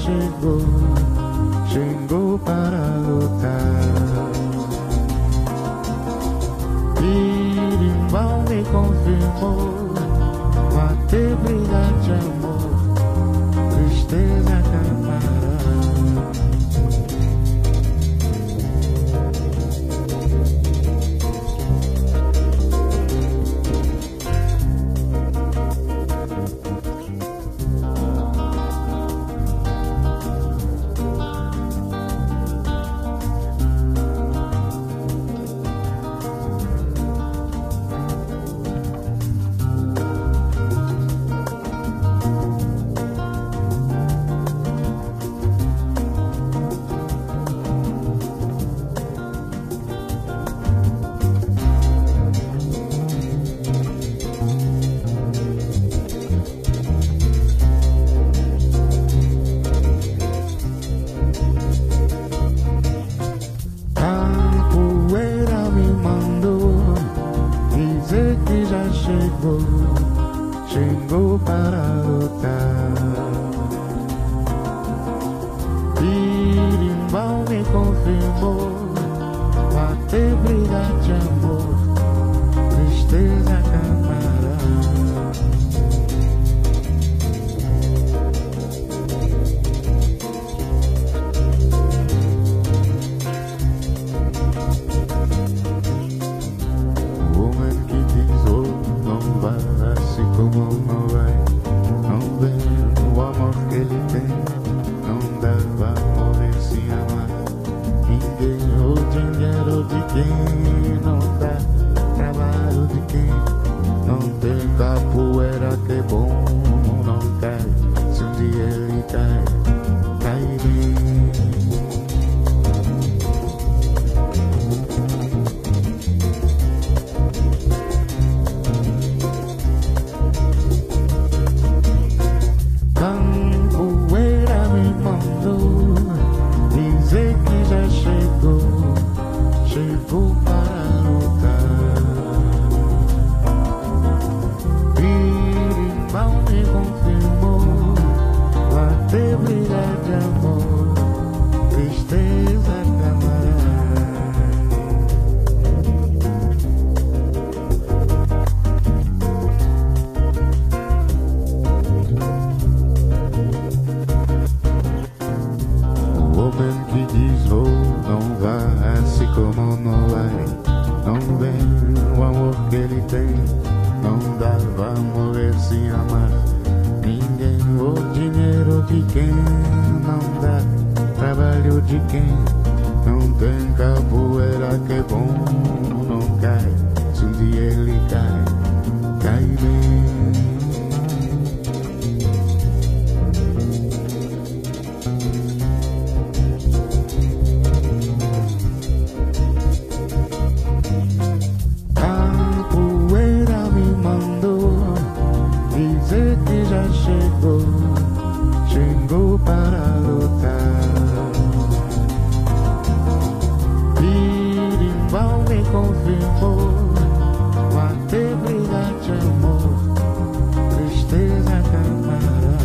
chegou, chegou para lutar. Birimbau me confirmou, bater briga de amor, tristeza camarada. Chegou, chegou para lutar. Birimbau me confirmou, bater briga de amor, tristeza camarada. Como não vai, não vê o amor que ele tem, não dava morrer sem amar ninguém. O dinheiro de quem não dá, trabalho de quem não tem capoeira que é bom, não cai, se um dia ele cai, cai bem. Chegou para lutar. Birimbau me confirmou, bater briga de amor, tristeza camarada. O homem que diz vou, não vai, assim como não vai, não vem o amor que ele tem, não dava morrer sem amar ninguém. O dinheiro de quem não dá, trabalho de quem não tem capoeira que é bom, não cai, se um dia ele cai, cai bem. Que já chegou, chegou para lutar. Birimbau me confirmou, bater briga de amor, tristeza camarada.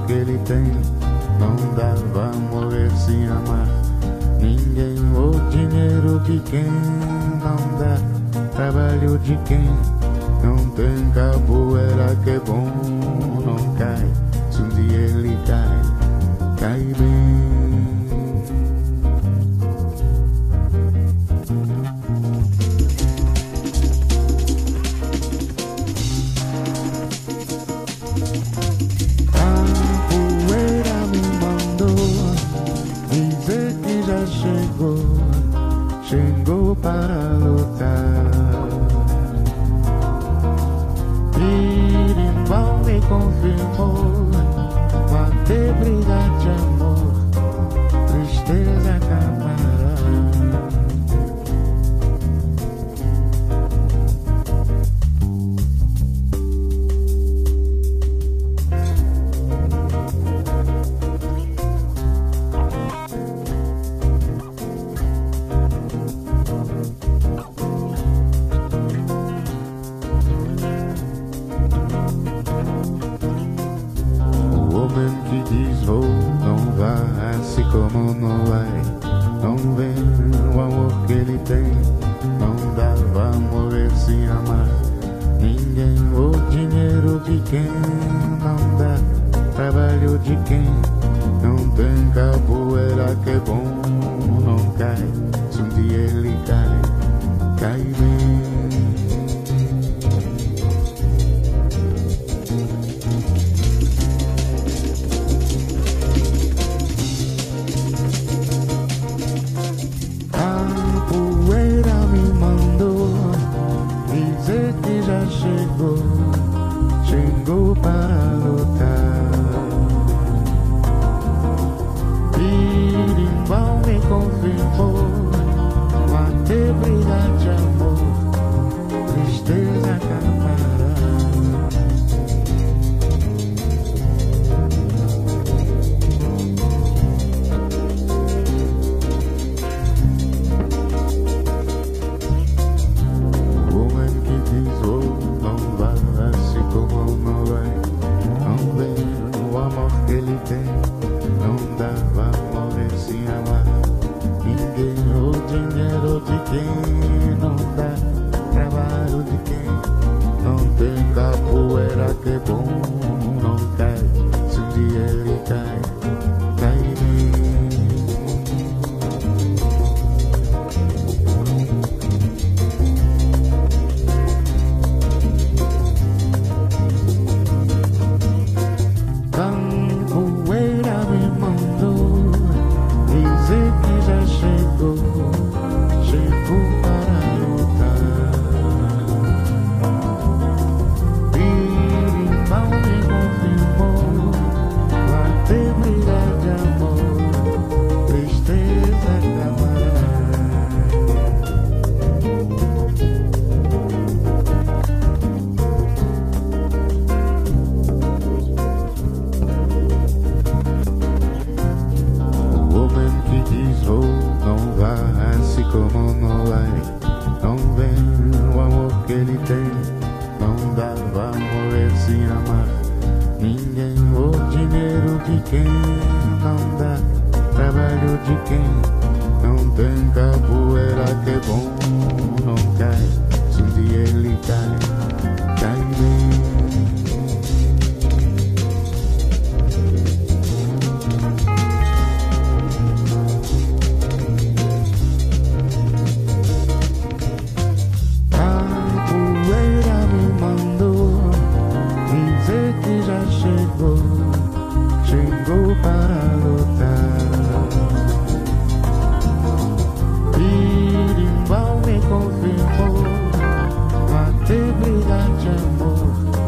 que ele tem, não dava morrer sem amar ninguém. O dinheiro de quem não dá, trabalho de quem não tem capoeira que é bom, não cai. Se um dia ele cai, cai bem. Chegou para lutar. Birimbau me confirmou, vai ter briga de amor, tristeza camarada. Não vai, assim como não vai, não vê o amor que ele tem, não dava morrer sem amar ninguém. O dinheiro de quem não dá, trabalho de quem não tem capoeira que é bom, não cai. Se um dia ele cai, cai bem. Chegou para lutar. Birimbau me confirmou, vai ter briga de amor, tristeza camarada. Não dava morrer sem amar ninguém. O dinheiro de quem não dá, trabalho de quem não tem capoeira que é bom, não cai. Se um dia ele cai, cai bem. Chegou para lutar. Birimbau me confirmou, vai ter briga de amor, tristeza camarada. O homem que diz não vai, assim como não vai, não vê o amor que ele tem, não dava morrer sem amar ninguém. O dinheiro de quem não dá, trabalho de quem não tem capoeira que é bom, não cai. Se um dia ele cai, cai bem. Chegou para lutar. Birimbau me confirmou, vai ter briga de amor,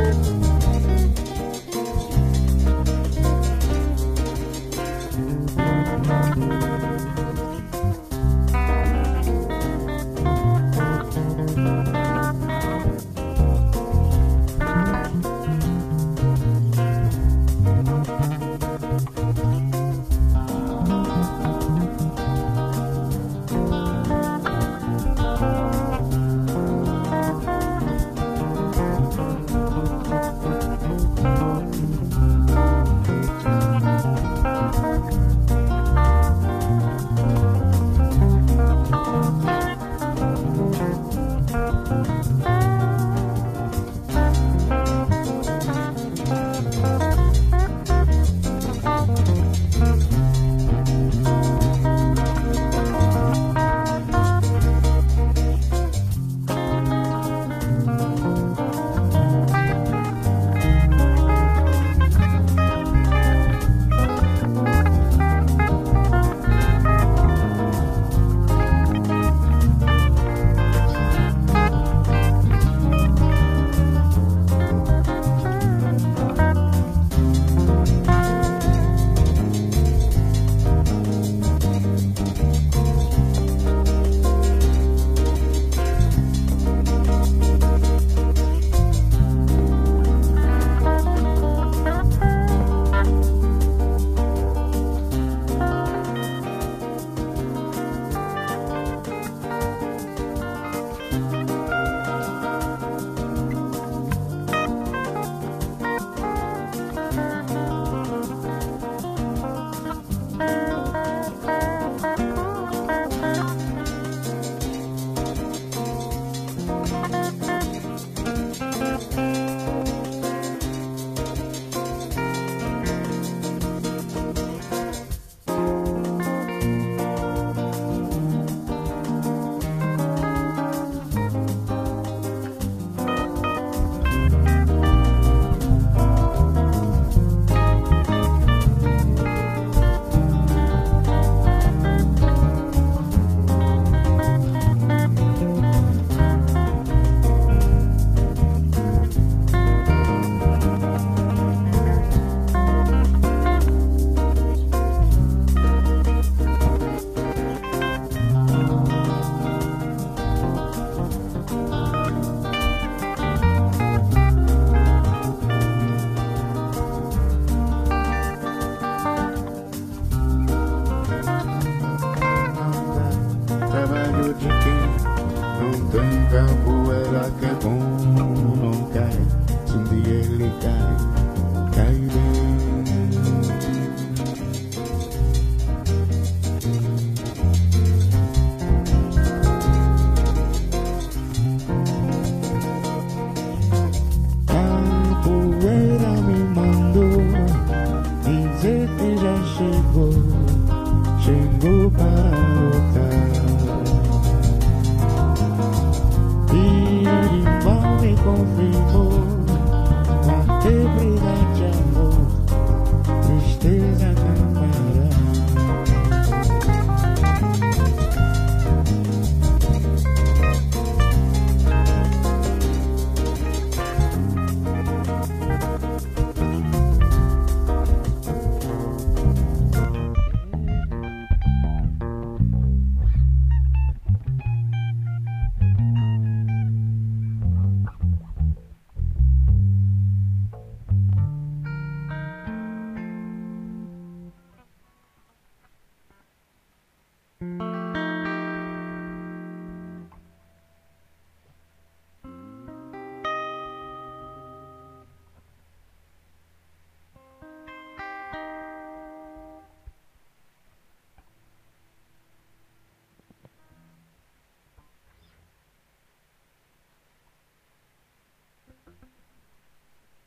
Tem capoeira que é bom, não cai. Se um dia ele cai,